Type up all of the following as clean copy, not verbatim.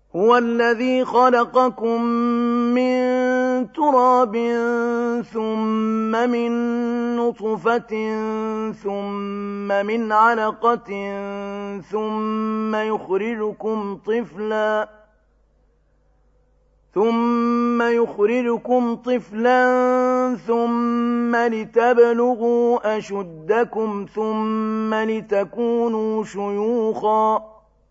هو الذي خلقكم من تراب ثم من نطفة ثم من علقة ثم يخرجكم طفلا ثم لتبلغوا أشدكم ثم لتكونوا شيوخا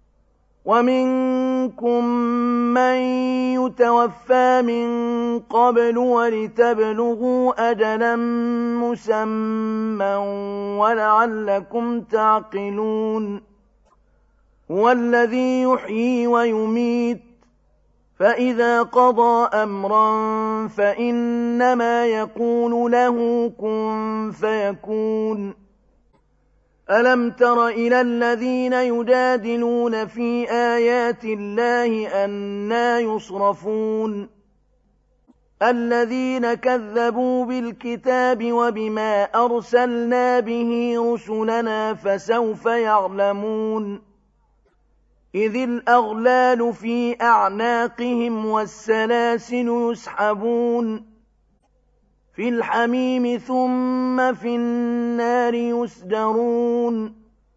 ومنكم من يتوفى من قبل ولتبلغوا أجلا مسمى ولعلكم تعقلون هو الذي يحيي ويميت فإذا قضى أمرا فإنما يقول له كن فيكون ألم تر إلى الذين يجادلون في آيات الله أنى يصرفون الذين كذبوا بالكتاب وبما أرسلنا به رسلنا فسوف يعلمون إذ الأغلال في أعناقهم والسلاسل يسحبون في الحميم ثم في النار يسجرون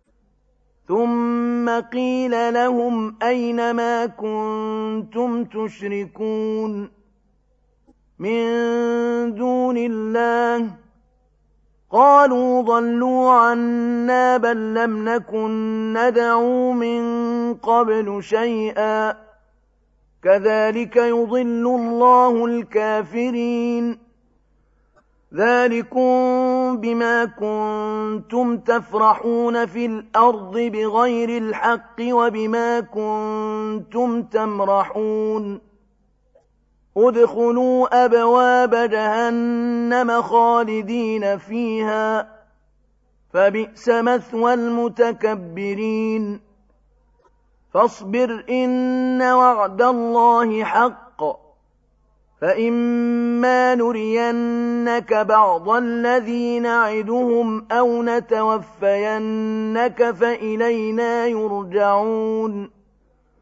ثم قيل لهم أين ما كنتم تشركون من دون الله قالوا ضلوا عنا بل لم نكن ندعو من قبل شيئا كذلك يضل الله الكافرين ذلكم بما كنتم تفرحون في الأرض بغير الحق وبما كنتم تمرحون ادخلوا أبواب جهنم خالدين فيها فبئس مثوى المتكبرين فاصبر إن وعد الله حق فإما نرينك بعض الذي نعدهم أو نتوفينك فإلينا يرجعون